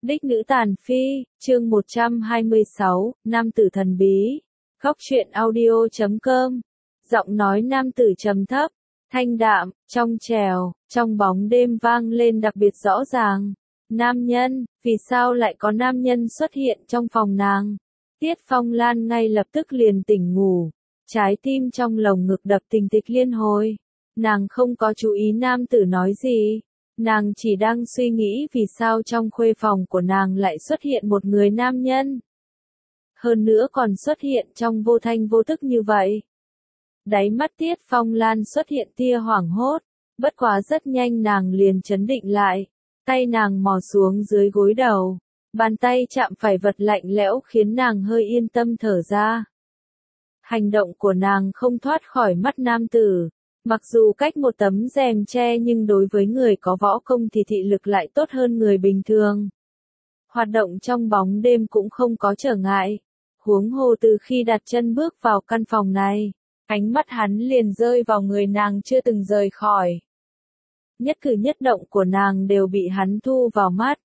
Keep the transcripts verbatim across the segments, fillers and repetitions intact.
Đích nữ tàn phi, chương một trăm hai mươi sáu, nam tử thần bí. Góc truyện audio chấm com. Giọng nói nam tử trầm thấp, thanh đạm, trong trèo, trong bóng đêm vang lên đặc biệt rõ ràng. Nam nhân, vì sao lại có nam nhân xuất hiện trong phòng nàng? Tiết Phong Lan ngay lập tức liền tỉnh ngủ, trái tim trong lồng ngực đập tình thịch liên hồi. Nàng không có chú ý nam tử nói gì. Nàng chỉ đang suy nghĩ vì sao trong khuê phòng của nàng lại xuất hiện một người nam nhân. Hơn nữa còn xuất hiện trong vô thanh vô tức như vậy. Đáy mắt Tiết Phong Lan xuất hiện tia hoảng hốt, bất quá rất nhanh nàng liền trấn định lại. Tay nàng mò xuống dưới gối đầu, bàn tay chạm phải vật lạnh lẽo khiến nàng hơi yên tâm thở ra. Hành động của nàng không thoát khỏi mắt nam tử. Mặc dù cách một tấm rèm che nhưng đối với người có võ công thì thị lực lại tốt hơn người bình thường. Hoạt động trong bóng đêm cũng không có trở ngại. Huống hồ từ khi đặt chân bước vào căn phòng này, ánh mắt hắn liền rơi vào người nàng chưa từng rời khỏi. Nhất cử nhất động của nàng đều bị hắn thu vào mắt.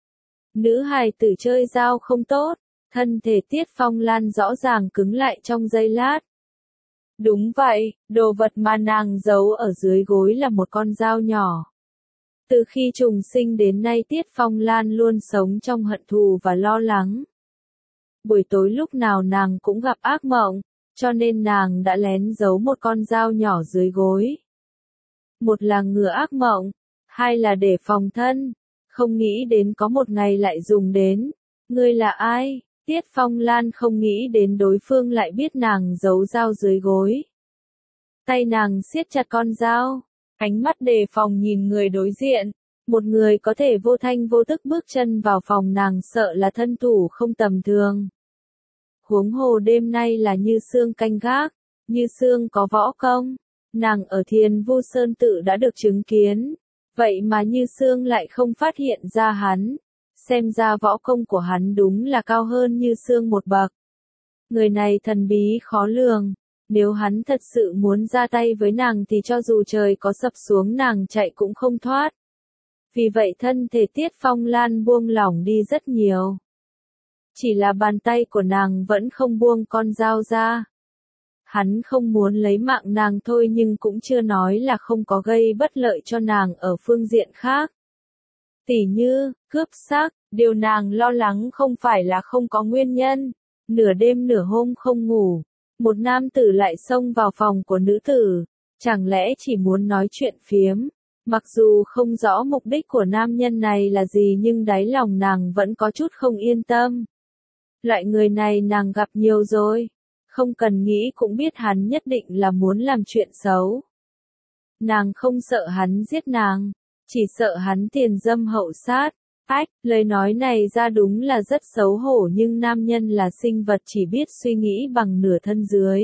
Nữ hài tử chơi dao không tốt, thân thể Tiết Phong Lan rõ ràng cứng lại trong giây lát. Đúng vậy, đồ vật mà nàng giấu ở dưới gối là một con dao nhỏ. Từ khi trùng sinh đến nay Tiết Phong Lan luôn sống trong hận thù và lo lắng. Buổi tối lúc nào nàng cũng gặp ác mộng, cho nên nàng đã lén giấu một con dao nhỏ dưới gối. Một là ngừa ác mộng, hai là để phòng thân, không nghĩ đến có một ngày lại dùng đến. Ngươi là ai? Tiết Phong Lan không nghĩ đến đối phương lại biết nàng giấu dao dưới gối. Tay nàng siết chặt con dao, ánh mắt đề phòng nhìn người đối diện. Một người có thể vô thanh vô tức bước chân vào phòng nàng sợ là thân thủ không tầm thường. Huống hồ đêm nay là Như Sương canh gác, Như Sương có võ công, nàng ở Thiền Vu Sơn Tự đã được chứng kiến. Vậy mà Như Sương lại không phát hiện ra hắn. Xem ra võ công của hắn đúng là cao hơn Như Sương một bậc. Người này thần bí khó lường, nếu hắn thật sự muốn ra tay với nàng thì cho dù trời có sập xuống nàng chạy cũng không thoát. Vì vậy thân thể Tiết Phong Lan buông lỏng đi rất nhiều. Chỉ là bàn tay của nàng vẫn không buông con dao ra. Hắn không muốn lấy mạng nàng thôi nhưng cũng chưa nói là không có gây bất lợi cho nàng ở phương diện khác. Tỉ như, cướp xác, điều nàng lo lắng không phải là không có nguyên nhân. Nửa đêm nửa hôm không ngủ, một nam tử lại xông vào phòng của nữ tử, chẳng lẽ chỉ muốn nói chuyện phiếm. Mặc dù không rõ mục đích của nam nhân này là gì nhưng đáy lòng nàng vẫn có chút không yên tâm. Loại người này nàng gặp nhiều rồi, không cần nghĩ cũng biết hắn nhất định là muốn làm chuyện xấu. Nàng không sợ hắn giết nàng. Chỉ sợ hắn tiền dâm hậu sát. Ách, lời nói này ra đúng là rất xấu hổ nhưng nam nhân là sinh vật chỉ biết suy nghĩ bằng nửa thân dưới.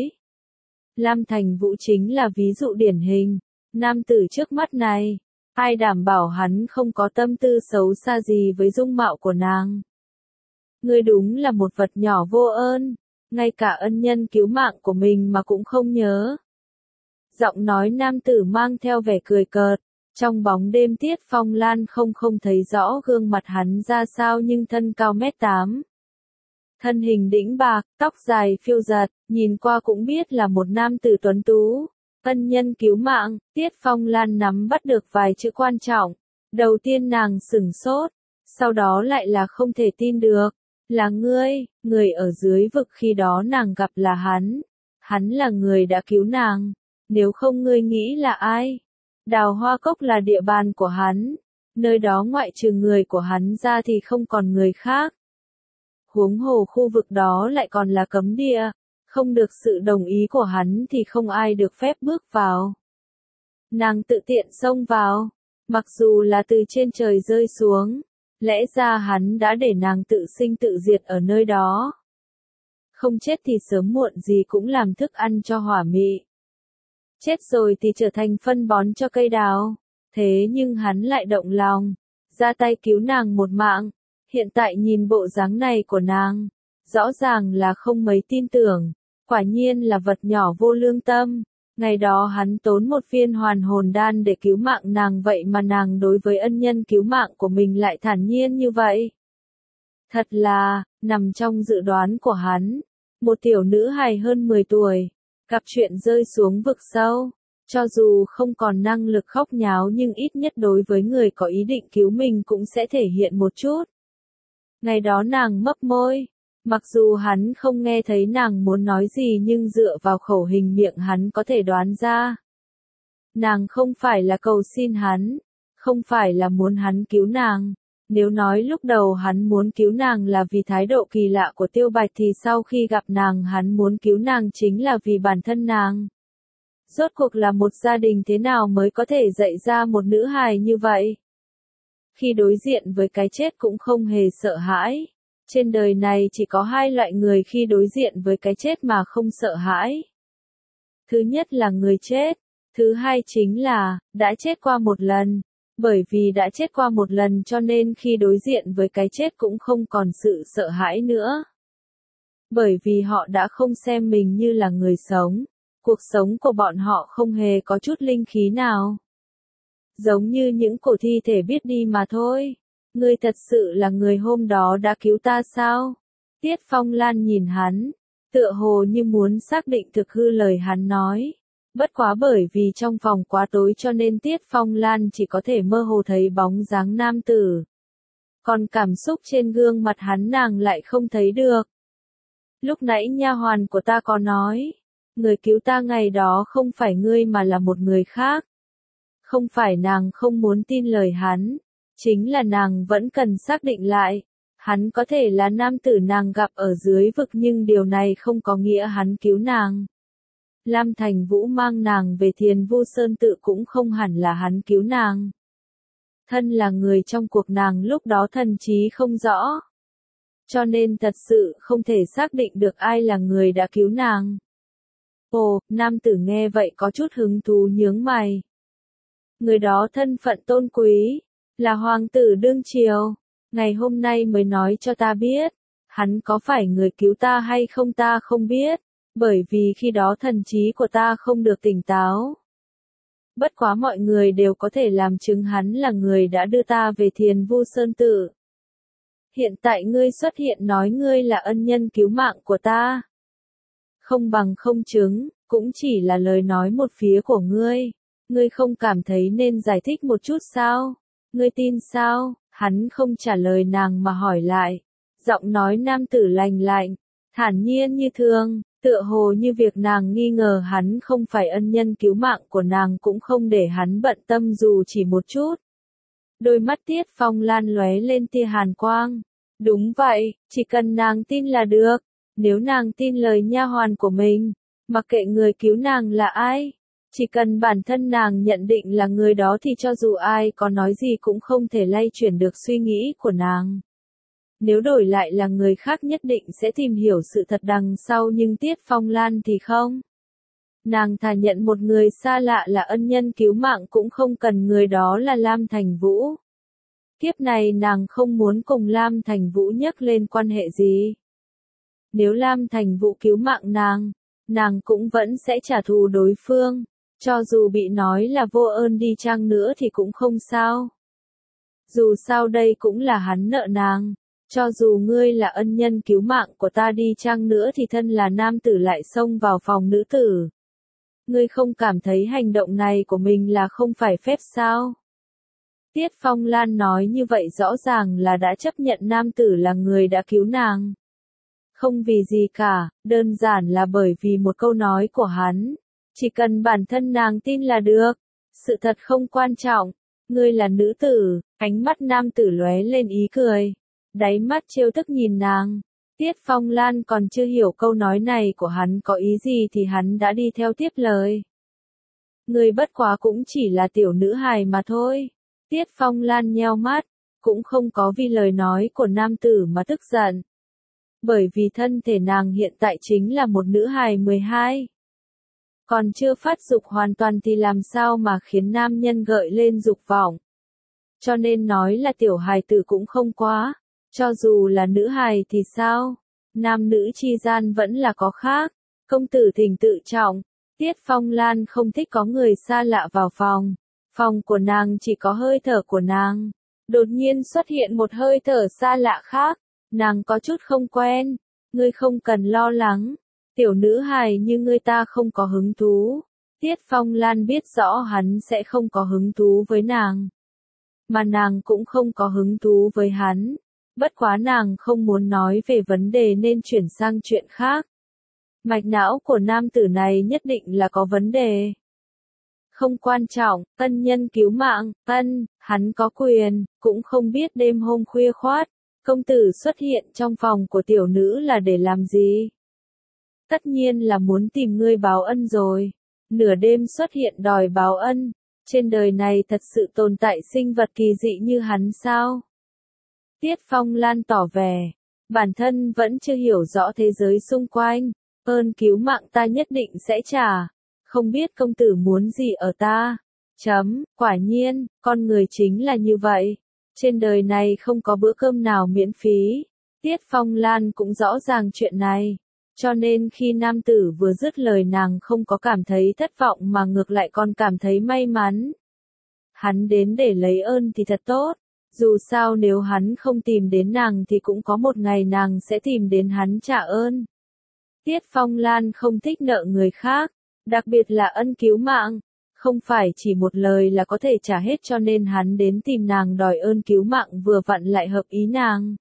Lam Thành Vũ chính là ví dụ điển hình. Nam tử trước mắt này, ai đảm bảo hắn không có tâm tư xấu xa gì với dung mạo của nàng. Ngươi đúng là một vật nhỏ vô ơn, ngay cả ân nhân cứu mạng của mình mà cũng không nhớ. Giọng nói nam tử mang theo vẻ cười cợt. Trong bóng đêm Tiết Phong Lan không không thấy rõ gương mặt hắn ra sao nhưng thân cao mét tám. Thân hình đĩnh bạc, tóc dài phiêu giật, nhìn qua cũng biết là một nam tử tuấn tú. Ân nhân cứu mạng, Tiết Phong Lan nắm bắt được vài chữ quan trọng. Đầu tiên nàng sửng sốt, sau đó lại là không thể tin được. Là ngươi, người ở dưới vực khi đó nàng gặp là hắn. Hắn là người đã cứu nàng. Nếu không ngươi nghĩ là ai? Đào Hoa Cốc là địa bàn của hắn, nơi đó ngoại trừ người của hắn ra thì không còn người khác. Huống hồ khu vực đó lại còn là cấm địa, không được sự đồng ý của hắn thì không ai được phép bước vào. Nàng tự tiện xông vào, mặc dù là từ trên trời rơi xuống, lẽ ra hắn đã để nàng tự sinh tự diệt ở nơi đó. Không chết thì sớm muộn gì cũng làm thức ăn cho hỏa mị. Chết rồi thì trở thành phân bón cho cây đào. Thế nhưng hắn lại động lòng, ra tay cứu nàng một mạng. Hiện tại nhìn bộ dáng này của nàng, rõ ràng là không mấy tin tưởng. Quả nhiên là vật nhỏ vô lương tâm. Ngày đó hắn tốn một viên hoàn hồn đan để cứu mạng nàng vậy mà nàng đối với ân nhân cứu mạng của mình lại thản nhiên như vậy. Thật là, nằm trong dự đoán của hắn. Một tiểu nữ hài hơn mười tuổi, gặp chuyện rơi xuống vực sâu. Cho dù không còn năng lực khóc nháo nhưng ít nhất đối với người có ý định cứu mình cũng sẽ thể hiện một chút. Ngày đó nàng mấp môi. Mặc dù hắn không nghe thấy nàng muốn nói gì nhưng dựa vào khẩu hình miệng hắn có thể đoán ra. Nàng không phải là cầu xin hắn, không phải là muốn hắn cứu nàng. Nếu nói lúc đầu hắn muốn cứu nàng là vì thái độ kỳ lạ của Tiêu Bạch thì sau khi gặp nàng hắn muốn cứu nàng chính là vì bản thân nàng. Rốt cuộc là một gia đình thế nào mới có thể dạy ra một nữ hài như vậy? Khi đối diện với cái chết cũng không hề sợ hãi. Trên đời này chỉ có hai loại người khi đối diện với cái chết mà không sợ hãi. Thứ nhất là người chết, thứ hai chính là, đã chết qua một lần. Bởi vì đã chết qua một lần cho nên khi đối diện với cái chết cũng không còn sự sợ hãi nữa. Bởi vì họ đã không xem mình như là người sống. Cuộc sống của bọn họ không hề có chút linh khí nào. Giống như những cổ thi thể biết đi mà thôi. Ngươi thật sự là người hôm đó đã cứu ta sao? Tiết Phong Lan nhìn hắn, tựa hồ như muốn xác định thực hư lời hắn nói. Bất quá bởi vì trong phòng quá tối cho nên Tiết Phong Lan chỉ có thể mơ hồ thấy bóng dáng nam tử. Còn cảm xúc trên gương mặt hắn nàng lại không thấy được. Lúc nãy nha hoàn của ta có nói, người cứu ta ngày đó không phải ngươi mà là một người khác. Không phải nàng không muốn tin lời hắn, chính là nàng vẫn cần xác định lại. Hắn có thể là nam tử nàng gặp ở dưới vực nhưng điều này không có nghĩa hắn cứu nàng. Lam Thành Vũ mang nàng về Thiền Vu Sơn tự cũng không hẳn là hắn cứu nàng. Thân là người trong cuộc nàng lúc đó thần trí không rõ. Cho nên thật sự không thể xác định được ai là người đã cứu nàng. Ồ, nam tử nghe vậy có chút hứng thú nhướng mày. Người đó thân phận tôn quý, là hoàng tử đương triều. Ngày hôm nay mới nói cho ta biết, hắn có phải người cứu ta hay không ta không biết, bởi vì khi đó thần trí của ta không được tỉnh táo. Bất quá mọi người đều có thể làm chứng hắn là người đã đưa ta về Thiền Vu Sơn tự. Hiện tại ngươi xuất hiện nói ngươi là ân nhân cứu mạng của ta. Không bằng không chứng, cũng chỉ là lời nói một phía của ngươi. Ngươi không cảm thấy nên giải thích một chút sao? Ngươi tin sao? Hắn không trả lời nàng mà hỏi lại. Giọng nói nam tử lành lạnh, thản nhiên như thường, tựa hồ như việc nàng nghi ngờ hắn không phải ân nhân cứu mạng của nàng cũng không để hắn bận tâm dù chỉ một chút. Đôi mắt Tiết Phong Lan lóe lên tia hàn quang. Đúng vậy, chỉ cần nàng tin là được. Nếu nàng tin lời nha hoàn của mình, mặc kệ người cứu nàng là ai, chỉ cần bản thân nàng nhận định là người đó thì cho dù ai có nói gì cũng không thể lay chuyển được suy nghĩ của nàng. Nếu đổi lại là người khác nhất định sẽ tìm hiểu sự thật đằng sau nhưng Tiết Phong Lan thì không. Nàng thà nhận một người xa lạ là ân nhân cứu mạng cũng không cần người đó là Lam Thành Vũ. Kiếp này nàng không muốn cùng Lam Thành Vũ nhắc lên quan hệ gì. Nếu Lam Thành Vũ cứu mạng nàng, nàng cũng vẫn sẽ trả thù đối phương. Cho dù bị nói là vô ơn đi chăng nữa thì cũng không sao. Dù sao đây cũng là hắn nợ nàng. Cho dù ngươi là ân nhân cứu mạng của ta đi chăng nữa thì thân là nam tử lại xông vào phòng nữ tử. Ngươi không cảm thấy hành động này của mình là không phải phép sao? Tiết Phong Lan nói như vậy rõ ràng là đã chấp nhận nam tử là người đã cứu nàng. Không vì gì cả, đơn giản là bởi vì một câu nói của hắn. Chỉ cần bản thân nàng tin là được. Sự thật không quan trọng. Ngươi là nữ tử, ánh mắt nam tử lóe lên ý cười. Đáy mắt trêu tức nhìn nàng. Tiết Phong Lan còn chưa hiểu câu nói này của hắn có ý gì thì hắn đã đi theo tiếp lời. Ngươi bất quá cũng chỉ là tiểu nữ hài mà thôi. Tiết Phong Lan nheo mắt, cũng không có vì lời nói của nam tử mà tức giận. Bởi vì thân thể nàng hiện tại chính là một nữ hài mười hai. Còn chưa phát dục hoàn toàn thì làm sao mà khiến nam nhân gợi lên dục vọng. Cho nên nói là tiểu hài tử cũng không quá. Cho dù là nữ hài thì sao? Nam nữ chi gian vẫn là có khác. Công tử thỉnh tự trọng. Tiết Phong Lan không thích có người xa lạ vào phòng. Phòng của nàng chỉ có hơi thở của nàng. Đột nhiên xuất hiện một hơi thở xa lạ khác. Nàng có chút không quen. Ngươi không cần lo lắng. Tiểu nữ hài như ngươi ta không có hứng thú. Tiết Phong Lan biết rõ hắn sẽ không có hứng thú với nàng. Mà nàng cũng không có hứng thú với hắn. Bất quá nàng không muốn nói về vấn đề nên chuyển sang chuyện khác. Mạch não của nam tử này nhất định là có vấn đề. Không quan trọng, ân nhân cứu mạng, ân, hắn có quyền, cũng không biết đêm hôm khuya khoát. Công tử xuất hiện trong phòng của tiểu nữ là để làm gì? Tất nhiên là muốn tìm ngươi báo ân rồi. Nửa đêm xuất hiện đòi báo ân. Trên đời này thật sự tồn tại sinh vật kỳ dị như hắn sao? Tiết Phong Lan tỏ vẻ. Bản thân vẫn chưa hiểu rõ thế giới xung quanh. Ơn cứu mạng ta nhất định sẽ trả. Không biết công tử muốn gì ở ta? Chấm, quả nhiên, con người chính là như vậy. Trên đời này không có bữa cơm nào miễn phí. Tiết Phong Lan cũng rõ ràng chuyện này. Cho nên khi nam tử vừa dứt lời nàng không có cảm thấy thất vọng mà ngược lại còn cảm thấy may mắn. Hắn đến để lấy ơn thì thật tốt. Dù sao nếu hắn không tìm đến nàng thì cũng có một ngày nàng sẽ tìm đến hắn trả ơn. Tiết Phong Lan không thích nợ người khác, đặc biệt là ân cứu mạng. Không phải chỉ một lời là có thể trả hết cho nên hắn đến tìm nàng đòi ơn cứu mạng vừa vặn lại hợp ý nàng.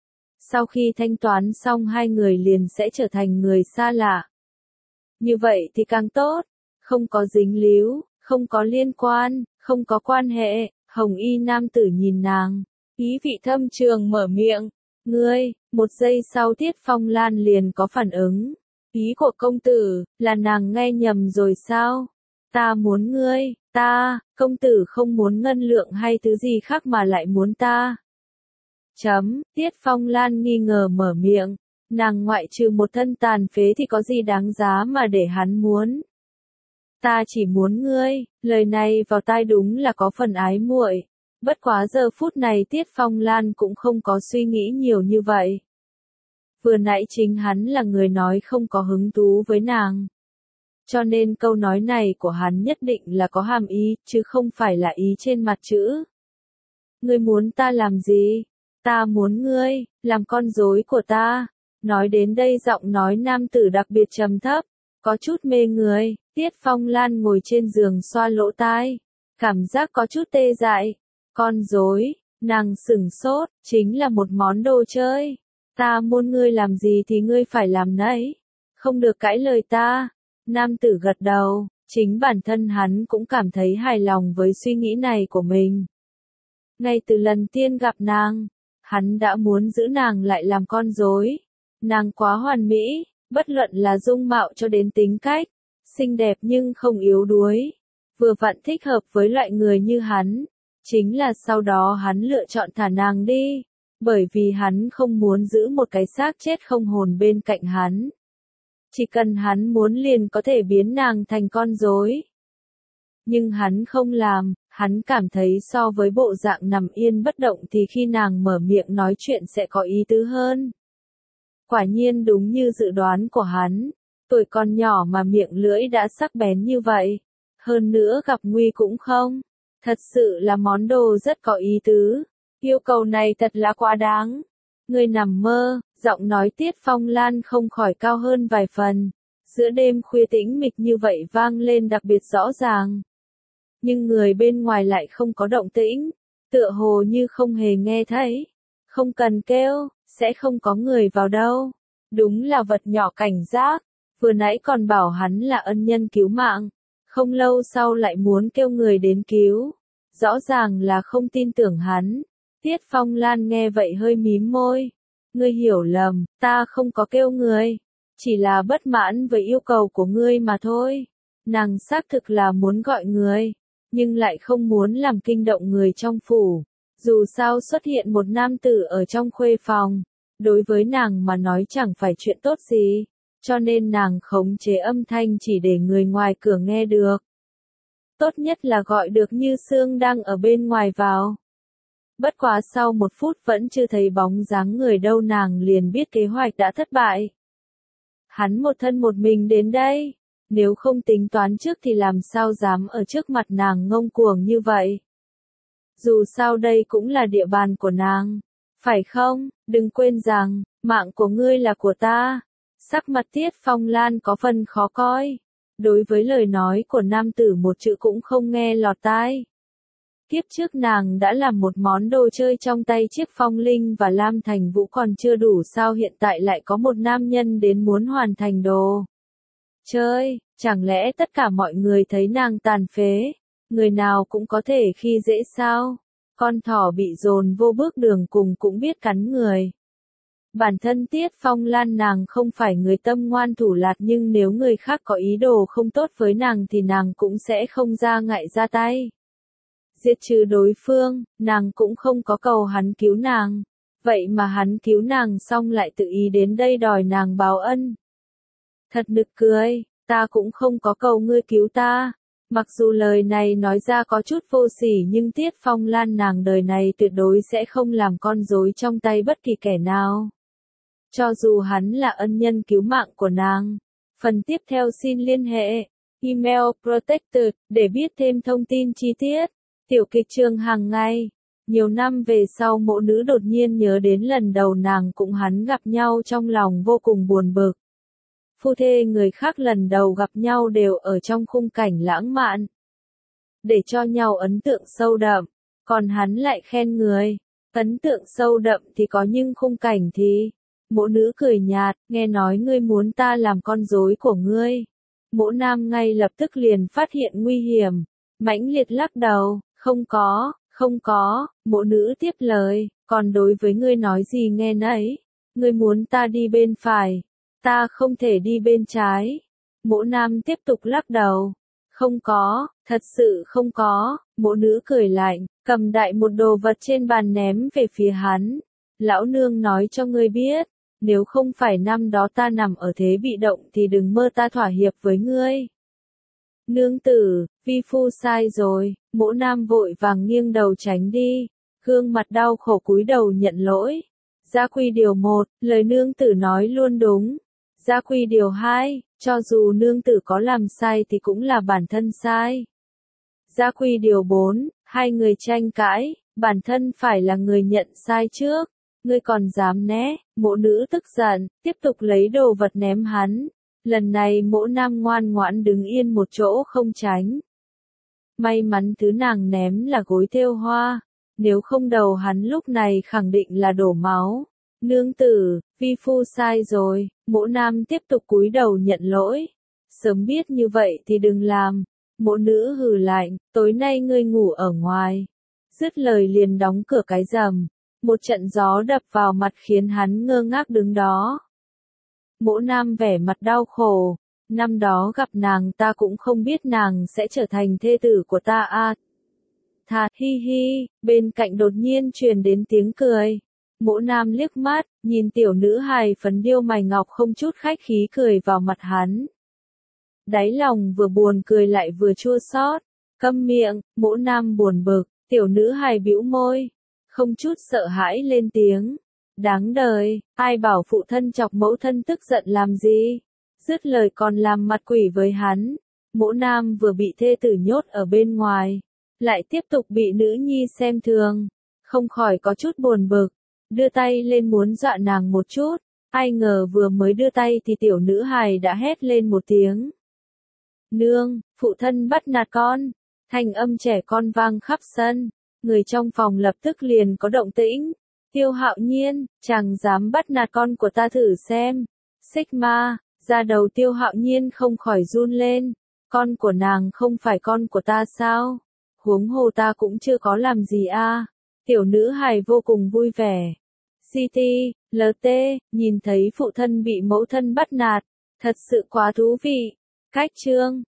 Sau khi thanh toán xong hai người liền sẽ trở thành người xa lạ. Như vậy thì càng tốt, không có dính líu, không có liên quan, không có quan hệ. Hồng y nam tử nhìn nàng, ý vị thâm trường mở miệng. Ngươi, một giây sau Tiết Phong Lan liền có phản ứng. Ý của công tử, là nàng nghe nhầm rồi sao? Ta muốn ngươi, ta, công tử không muốn ngân lượng hay thứ gì khác mà lại muốn ta. Chấm, Tiết Phong Lan nghi ngờ mở miệng. Nàng ngoại trừ một thân tàn phế thì có gì đáng giá mà để hắn muốn. Ta chỉ muốn ngươi, lời này vào tai đúng là có phần ái muội. Bất quá giờ phút này Tiết Phong Lan cũng không có suy nghĩ nhiều như vậy. Vừa nãy chính hắn là người nói không có hứng thú với nàng. Cho nên câu nói này của hắn nhất định là có hàm ý, chứ không phải là ý trên mặt chữ. Ngươi muốn ta làm gì? Ta muốn ngươi, làm con rối của ta. Nói đến đây giọng nói nam tử đặc biệt trầm thấp, có chút mê người. Tiết Phong Lan ngồi trên giường xoa lỗ tai, cảm giác có chút tê dại. Con rối, nàng sửng sốt, chính là một món đồ chơi. Ta muốn ngươi làm gì thì ngươi phải làm nấy. Không được cãi lời ta. Nam tử gật đầu, chính bản thân hắn cũng cảm thấy hài lòng với suy nghĩ này của mình. Ngay từ lần tiên gặp nàng, hắn đã muốn giữ nàng lại làm con rối. Nàng quá hoàn mỹ, bất luận là dung mạo cho đến tính cách, xinh đẹp nhưng không yếu đuối, vừa vặn thích hợp với loại người như hắn. Chính là sau đó hắn lựa chọn thả nàng đi, bởi vì hắn không muốn giữ một cái xác chết không hồn bên cạnh hắn. Chỉ cần hắn muốn liền có thể biến nàng thành con rối. Nhưng hắn không làm, hắn cảm thấy so với bộ dạng nằm yên bất động thì khi nàng mở miệng nói chuyện sẽ có ý tứ hơn. Quả nhiên đúng như dự đoán của hắn, tuổi còn nhỏ mà miệng lưỡi đã sắc bén như vậy. Hơn nữa gặp nguy cũng không. Thật sự là món đồ rất có ý tứ. Yêu cầu này thật là quá đáng. Ngươi nằm mơ, giọng nói Tiết Phong Lan không khỏi cao hơn vài phần. Giữa đêm khuya tĩnh mịch như vậy vang lên đặc biệt rõ ràng. Nhưng người bên ngoài lại không có động tĩnh, tựa hồ như không hề nghe thấy. Không cần kêu, sẽ không có người vào đâu. Đúng là vật nhỏ cảnh giác, vừa nãy còn bảo hắn là ân nhân cứu mạng. Không lâu sau lại muốn kêu người đến cứu. Rõ ràng là không tin tưởng hắn. Tiết Phong Lan nghe vậy hơi mím môi. Ngươi hiểu lầm, ta không có kêu người. Chỉ là bất mãn với yêu cầu của ngươi mà thôi. Nàng xác thực là muốn gọi người, nhưng lại không muốn làm kinh động người trong phủ. Dù sao xuất hiện một nam tử ở trong khuê phòng, đối với nàng mà nói chẳng phải chuyện tốt gì. Cho nên nàng khống chế âm thanh chỉ để người ngoài cửa nghe được. Tốt nhất là gọi được Như Sương đang ở bên ngoài vào. Bất quá sau một phút vẫn chưa thấy bóng dáng người đâu nàng liền biết kế hoạch đã thất bại. Hắn một thân một mình đến đây, nếu không tính toán trước thì làm sao dám ở trước mặt nàng ngông cuồng như vậy. Dù sao đây cũng là địa bàn của nàng, phải không? Đừng quên rằng, mạng của ngươi là của ta. Sắc mặt Tiết Phong Lan có phần khó coi. Đối với lời nói của nam tử một chữ cũng không nghe lọt tai. Kiếp trước nàng đã làm một món đồ chơi trong tay chiếc phong linh và Lam Thành Vũ còn chưa đủ sao hiện tại lại có một nam nhân đến muốn hoàn thành đồ chơi, chẳng lẽ tất cả mọi người thấy nàng tàn phế, người nào cũng có thể khi dễ sao? Con thỏ bị dồn vô bước đường cùng cũng biết cắn người. Bản thân Tiết Phong Lan nàng không phải người tâm ngoan thủ lạt nhưng nếu người khác có ý đồ không tốt với nàng thì nàng cũng sẽ không ra ngại ra tay. Diệt trừ đối phương, nàng cũng không có cầu hắn cứu nàng. Vậy mà hắn cứu nàng xong lại tự ý đến đây đòi nàng báo ân. Thật nực cười, ta cũng không có cầu ngươi cứu ta. Mặc dù lời này nói ra có chút vô sỉ nhưng Tiết Phong Lan nàng đời này tuyệt đối sẽ không làm con rối trong tay bất kỳ kẻ nào. Cho dù hắn là ân nhân cứu mạng của nàng. Phần tiếp theo xin liên hệ, email protected, để biết thêm thông tin chi tiết. Tiểu kịch trường hàng ngày. Nhiều năm về sau mộ nữ đột nhiên nhớ đến lần đầu nàng cùng hắn gặp nhau trong lòng vô cùng buồn bực. Phu thê người khác lần đầu gặp nhau đều ở trong khung cảnh lãng mạn. Để cho nhau ấn tượng sâu đậm. Còn hắn lại khen người. Ấn tượng sâu đậm thì có nhưng khung cảnh thì. Mộ nữ cười nhạt, nghe nói ngươi muốn ta làm con rối của ngươi. Mộ nam ngay lập tức liền phát hiện nguy hiểm. Mãnh liệt lắc đầu. Không có, không có, mộ nữ tiếp lời, còn đối với ngươi nói gì nghe nấy, ngươi muốn ta đi bên phải, ta không thể đi bên trái. Mộ nam tiếp tục lắc đầu, không có, thật sự không có, mộ nữ cười lạnh, cầm đại một đồ vật trên bàn ném về phía hắn. Lão nương nói cho ngươi biết, nếu không phải năm đó ta nằm ở thế bị động thì đừng mơ ta thỏa hiệp với ngươi. Nương tử, vi phu sai rồi, mỗ nam vội vàng nghiêng đầu tránh đi, gương mặt đau khổ cúi đầu nhận lỗi. Gia quy điều một, lời nương tử nói luôn đúng. Gia quy điều hai, cho dù nương tử có làm sai thì cũng là bản thân sai. Gia quy điều bốn, hai người tranh cãi, bản thân phải là người nhận sai trước. Ngươi còn dám né, mộ nữ tức giận, tiếp tục lấy đồ vật ném hắn. Lần này mỗ nam ngoan ngoãn đứng yên một chỗ không tránh. May mắn thứ nàng ném là gối thêu hoa, nếu không đầu hắn lúc này khẳng định là đổ máu. Nương tử, vi phu sai rồi, mỗ nam tiếp tục cúi đầu nhận lỗi. Sớm biết như vậy thì đừng làm. Mỗ nữ hừ lạnh, tối nay ngươi ngủ ở ngoài. Dứt lời liền đóng cửa cái rầm. Một trận gió đập vào mặt khiến hắn ngơ ngác đứng đó. Mỗ nam vẻ mặt đau khổ, năm đó gặp nàng ta cũng không biết nàng sẽ trở thành thê tử của ta a. À, thà hi hi, bên cạnh đột nhiên truyền đến tiếng cười. Mỗ nam liếc mắt, nhìn tiểu nữ hài phấn điêu mày ngọc không chút khách khí cười vào mặt hắn. Đáy lòng vừa buồn cười lại vừa chua xót, câm miệng, mỗ nam buồn bực, tiểu nữ hài bĩu môi, không chút sợ hãi lên tiếng. Đáng đời, ai bảo phụ thân chọc mẫu thân tức giận làm gì? Dứt lời còn làm mặt quỷ với hắn. Mỗ nam vừa bị thê tử nhốt ở bên ngoài, lại tiếp tục bị nữ nhi xem thường, không khỏi có chút buồn bực, đưa tay lên muốn dọa nàng một chút, ai ngờ vừa mới đưa tay thì tiểu nữ hài đã hét lên một tiếng. Nương, phụ thân bắt nạt con, thanh âm trẻ con vang khắp sân, người trong phòng lập tức liền có động tĩnh. Tiêu Hạo Nhiên, chàng dám bắt nạt con của ta thử xem. Sigma, da đầu Tiêu Hạo Nhiên không khỏi run lên. Con của nàng không phải con của ta sao? Huống hồ ta cũng chưa có làm gì a. À? Tiểu nữ hài vô cùng vui vẻ. City, lờ tê, nhìn thấy phụ thân bị mẫu thân bắt nạt. Thật sự quá thú vị. Cách chương.